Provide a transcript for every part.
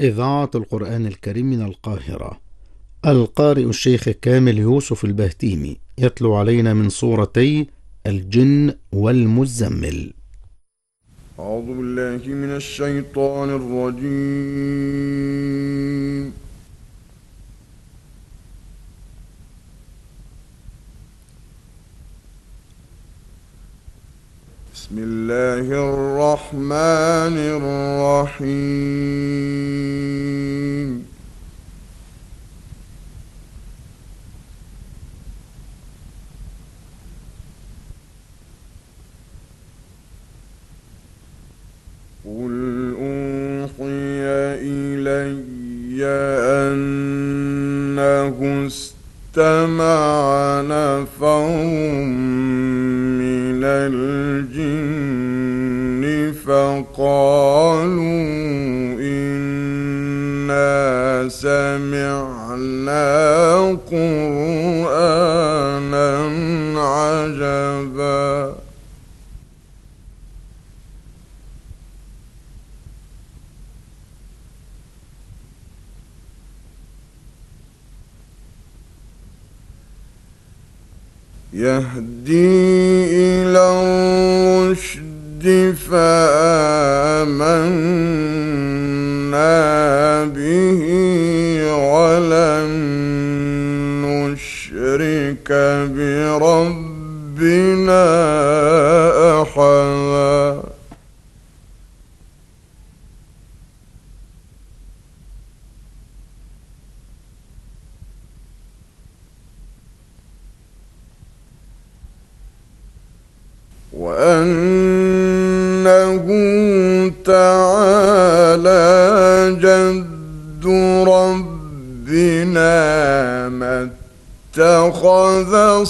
إذاعة القرآن الكريم من القاهرة. القارئ الشيخ كامل يوسف البهتيمي يتلو علينا من سورتي الجن والمزمل. أعوذ بالله من الشيطان الرجيم. بسم الله الرحمن الرحيم. قل أوحي إلي أنه استمع نفر من الجن فقالوا إنا سمعنا قرآنا عجبا يهدي إلى الرشد فآمنا به ولن نشرك بربنا أحدا وأنه تعالى جد ربنا ما اتخذ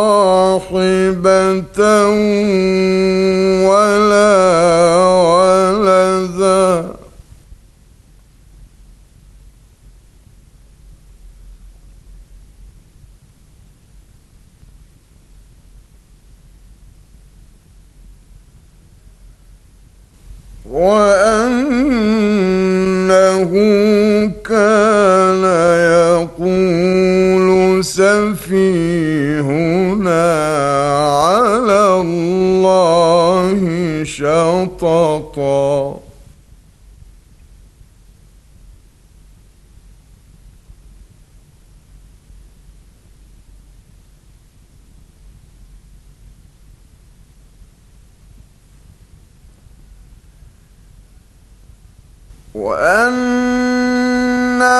صاحبة ولا ولدا وأنه كان يقول سفيهنا على الله شططا وأنا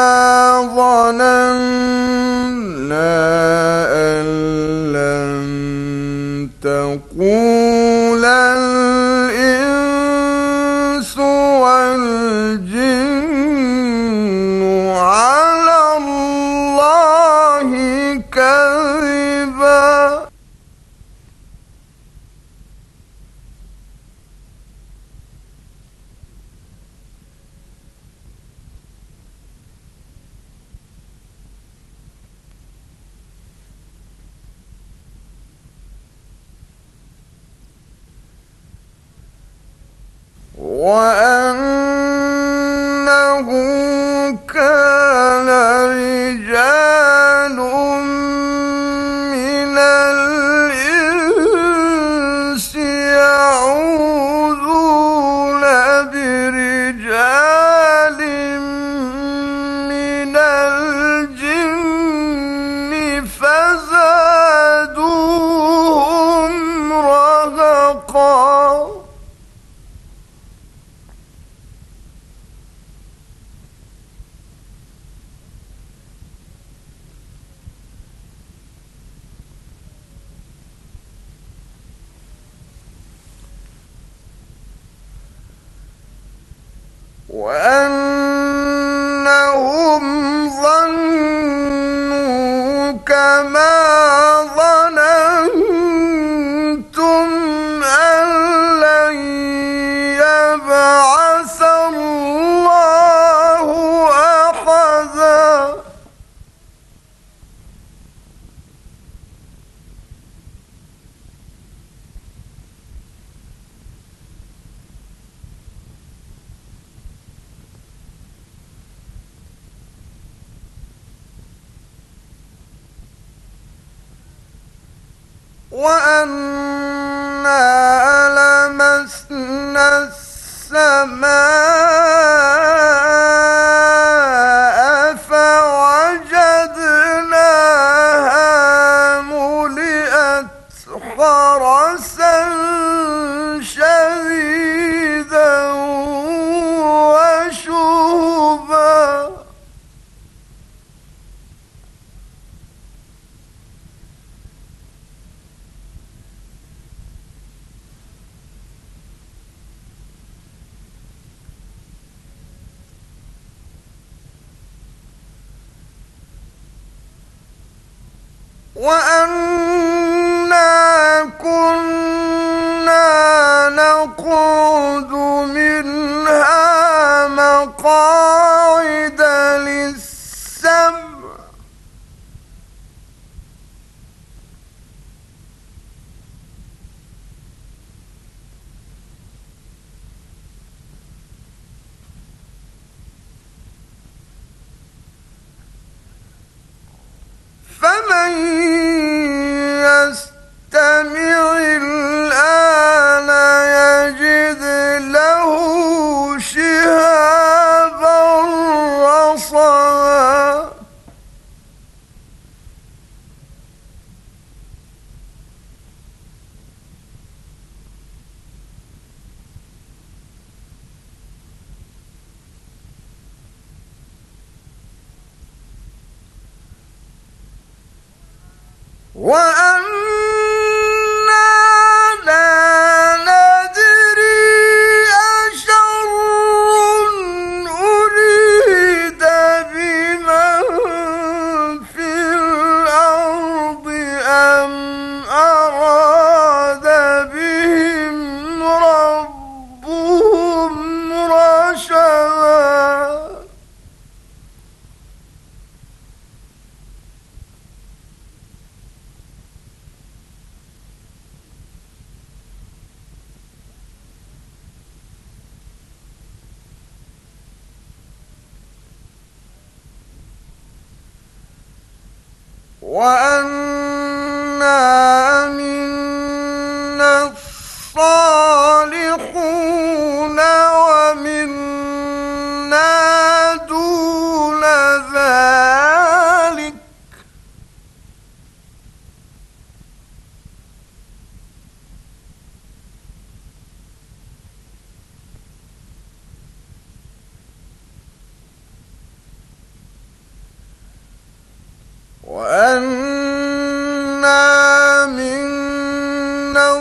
ظننا أن لن تقول الإنس والجن على الله كذبا وأنه كان رجال من الإنس يعوذون برجال من الجن فزادوهم رهقا وأنهم ظنوا كما ظننتم أن لن يبعث الله أحدا وأنا لمسنا السماء فوجدناها ملئت حرسا شديدا وشهبا وأنا كنا نقعد منها مقاعد للسمع فمن يستمع الآن يجد له شهابا رصدا وأنا لا ندري أشر أريد بمن في الأرض أم أراد بهم ربهم رشدا وأنا منا الصالحون ومنا دون ذلك وأنا منا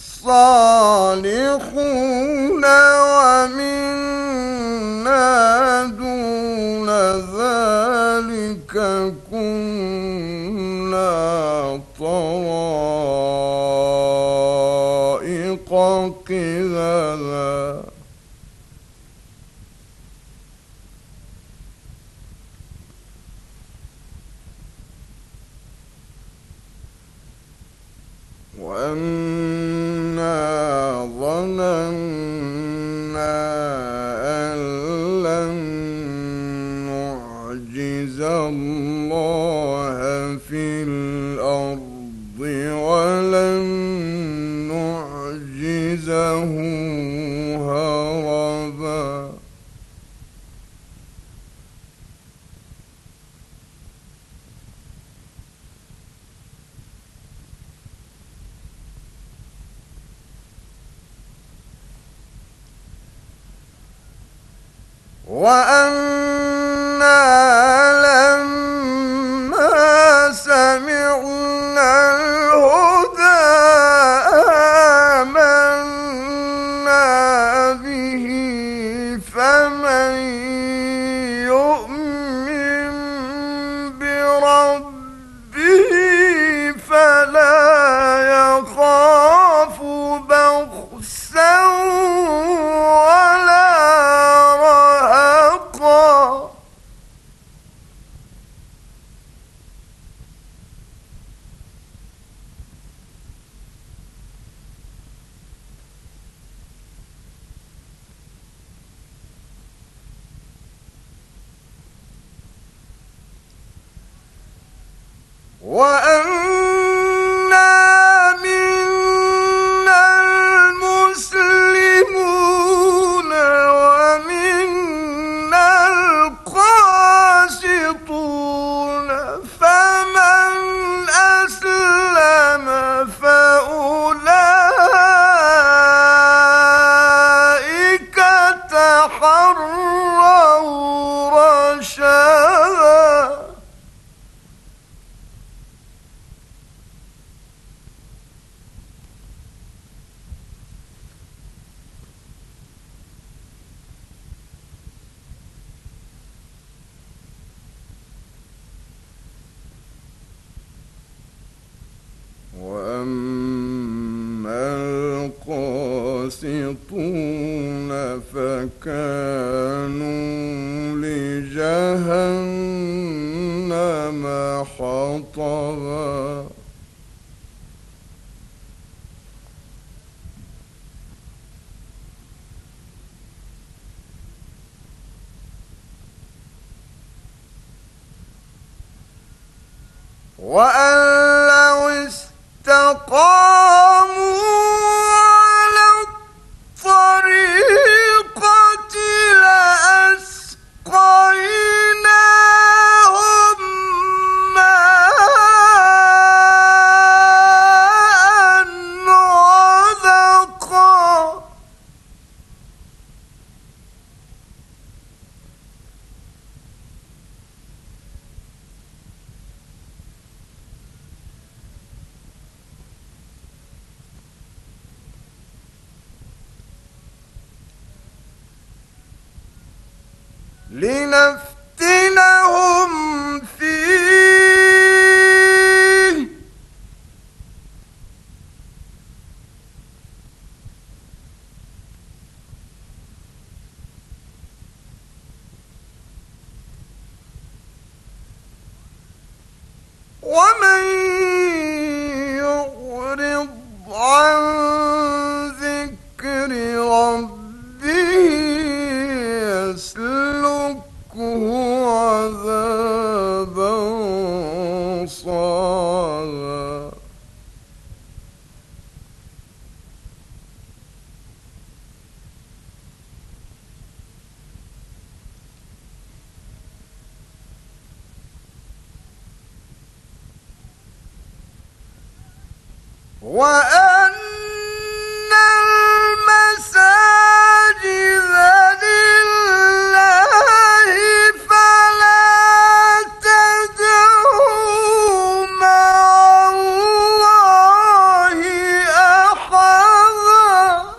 الصالحون ومنا دون ذلك كنا طرائق قددا وأنا ظننا أن لن نعجز الله في الأرض ولن نعجزه هربا وأنا لما سمعنا الهدى آمنا به فمن يؤمن بربه فلا يخاف بخسا ولا رهقا وأنا جهنم حطبا وأن لو استقاموا على الطريقة لأسقيناهم ماء غدقا لنفتنهم فيه ومن يعرض عن ذكر ربه يسلكه عذابا صعدا وأن المساجد لله فلا تدعوا مع الله أحدا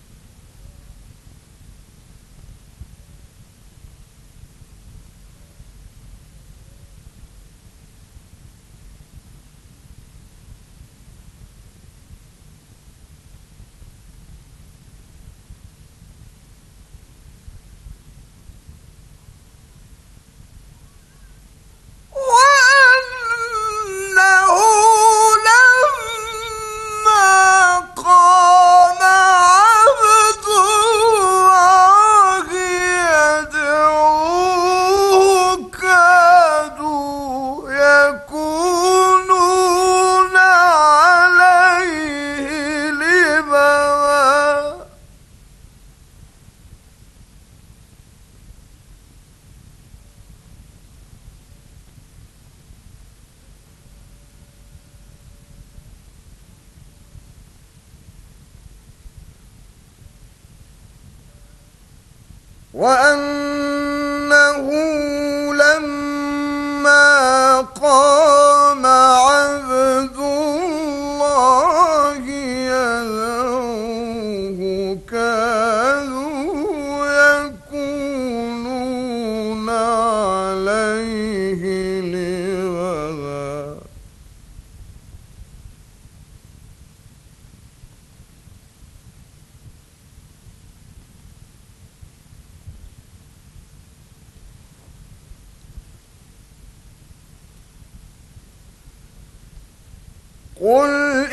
وأنه لما قام عبد الله يدعوه كادوا يكونون عليه لبدا وأنه لما قام عبد الله يدعوه كادوا يكونون عليه لبدا قل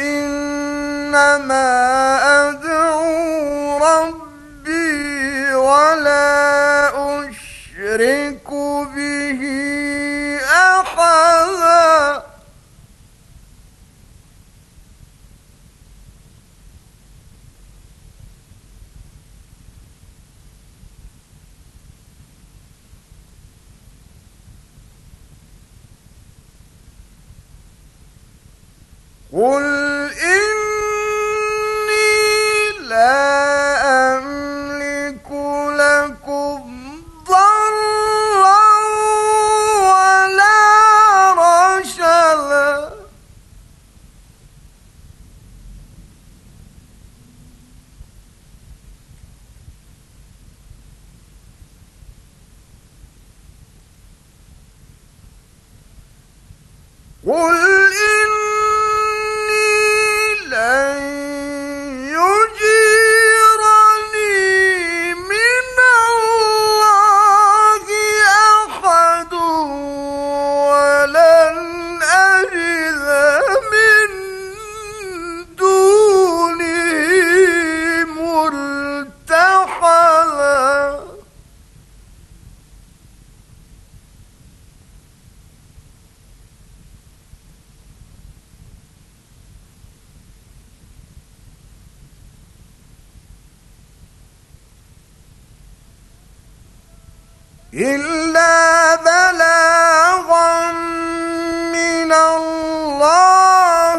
إنما أدعو ربي ولا أشرك به أحدا قل إني لا أملك لكم ضرا ولا رشدا قل إلا بلاغا من الله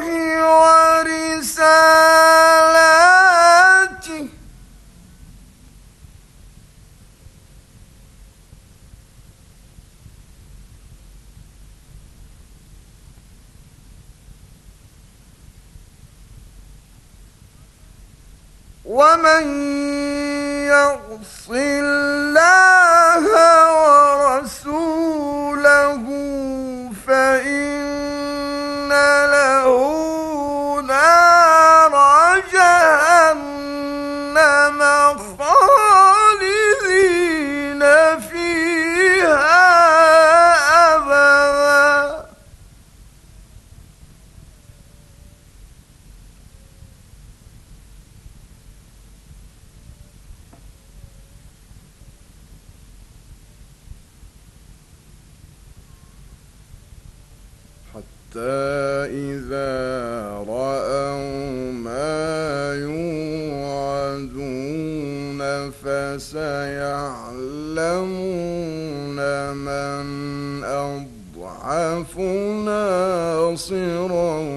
ورسالاته ومن يعص الله ورسوله فإن له نار جهنم خالدين فيها أبدا حتى إذا رأوا ما يوعدون فسيعلمون من أضعف ناصرا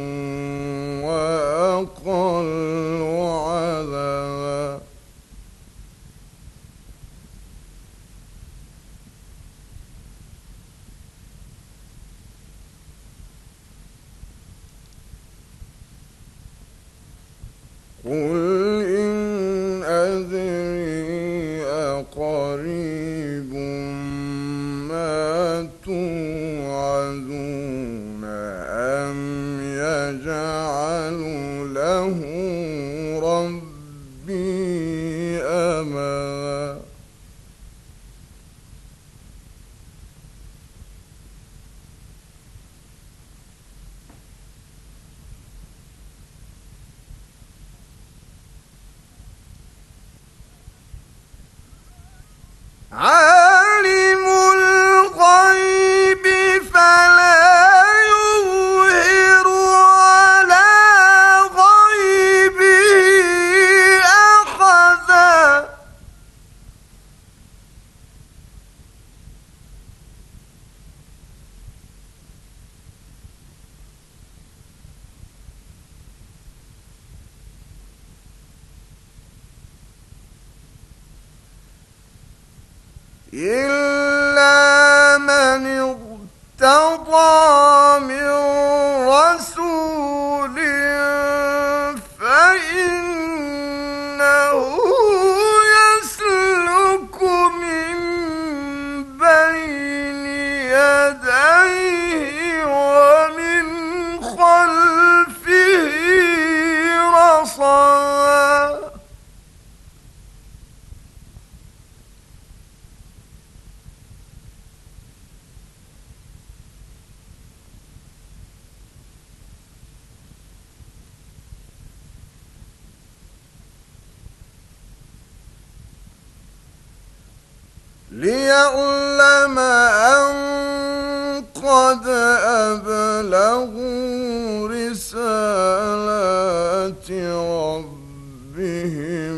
وأقل عددا قل إن أدري أقريب ما توعدون أم يجعل له ربي أمدا عالم الغيب فلا يظهر على غيبه أحدا إلا من ارتضى من رسول فإنه يسلك من بين يديه ومن خلفه رصدا ليعلم أن قد أبلغوا رسالات ربهم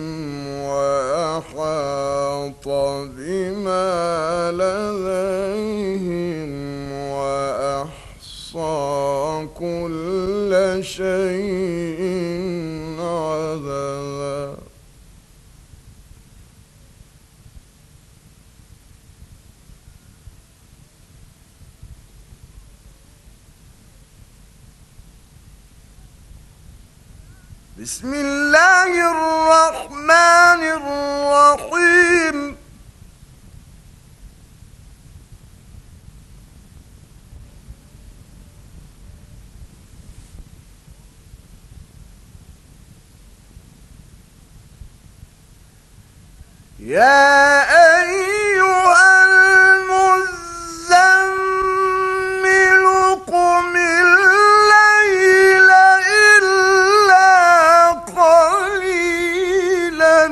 وأحاط بما لديهم وأحصى كل شيء عددا بسم الله الرحمن الرحيم يا أيها المزمل قم الليل إلا قليلا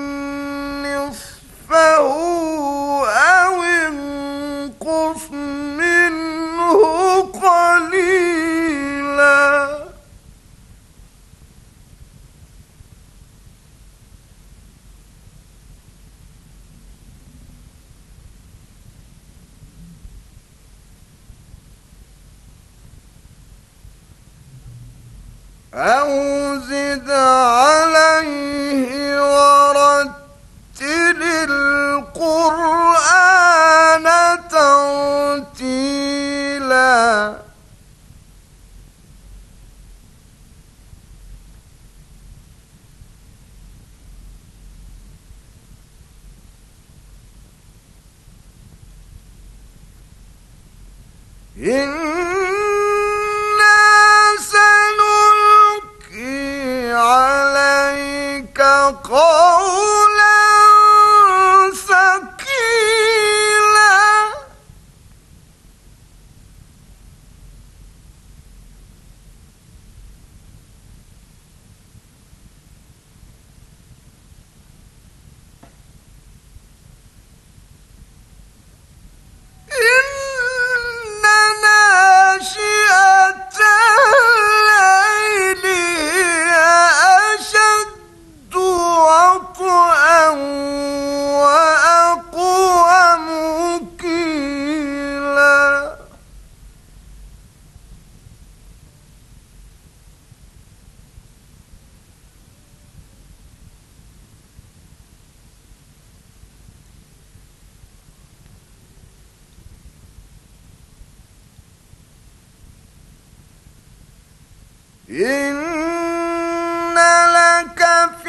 نصفه أو انقص منه قليلا أو زد عليه ورتل القرآن ترتيلا إنا سنلقي عليك قولا ثقيلا إن ناشئة الليل هي أشد وطئا وأقوم قيلا إن لك في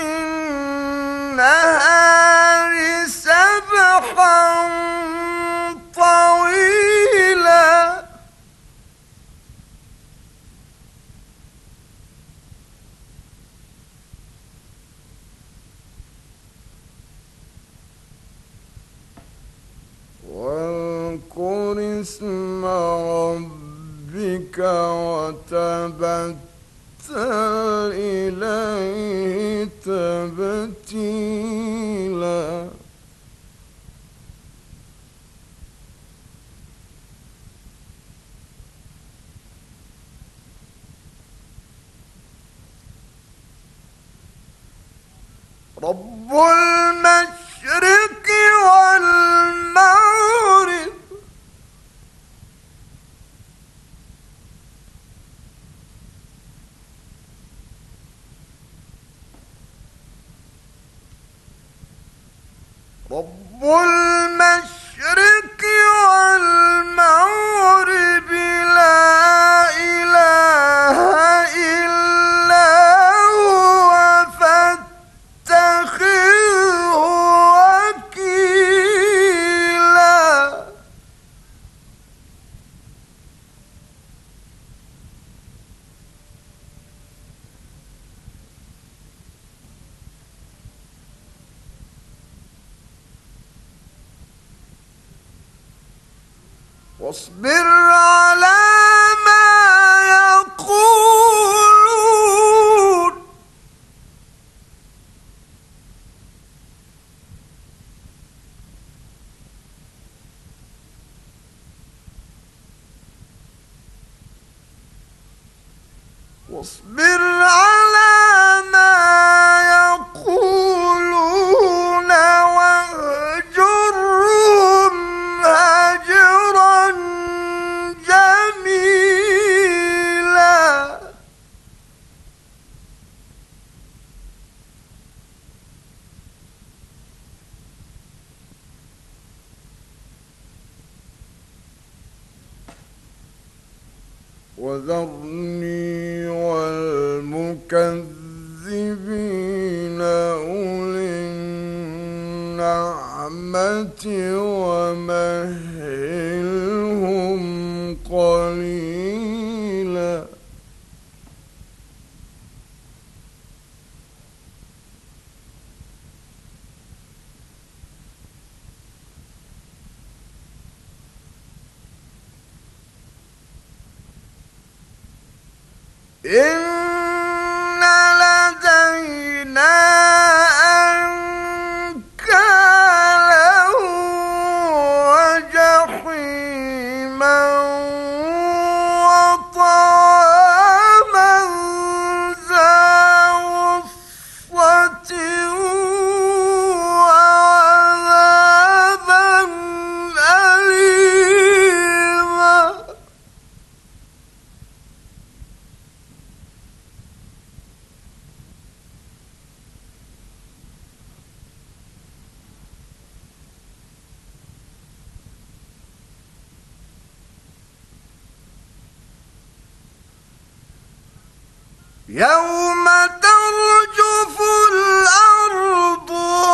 النهار سبحا طويلا واذكر اسم ربك وتبتل إليه تبتيلا رب المشرق والمغرب رب المشرق والمغرب لا إله إلا هو فاتخذه وكيلا واصبر على ما يقولون واصبر على ما يقولون واهجرهم هجرا جميلا وذرني والمكذبين أولي النعمة ومهلهم قليلا إن لدينا أنكالا وجحيما وطعاما ذا غصة وعذابا أليما. يوم ترجف الأرض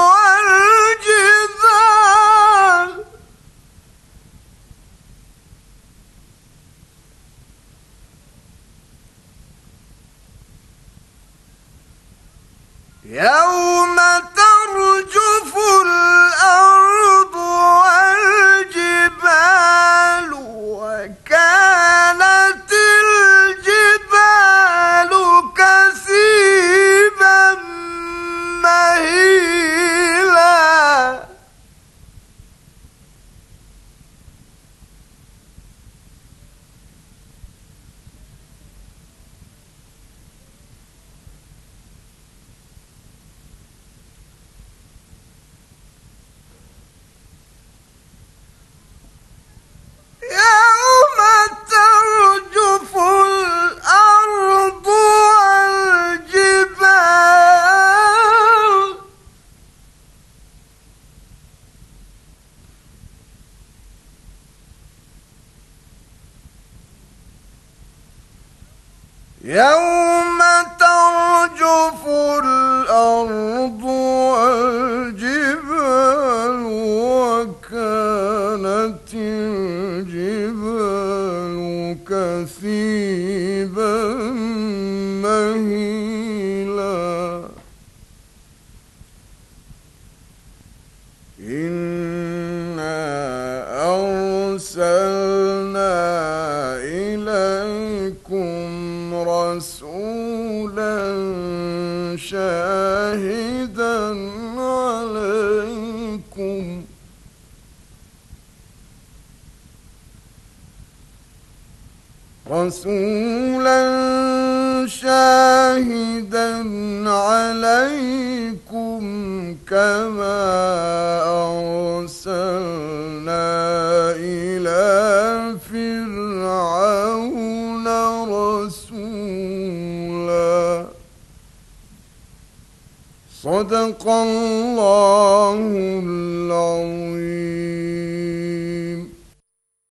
والجبال يوم ترجف الأرض والجبال وكانت الجبال كثيبا مهيلا يوم ترجف الأرض والجبال يوم ترجف الأرض والجبال وكانت الجبال كثيبا مهيلا إنا أرسلنا إليكم رسولا شاهدا عليكم كما أرسلنا إلى فرعون رسولا صدق الله العظيم.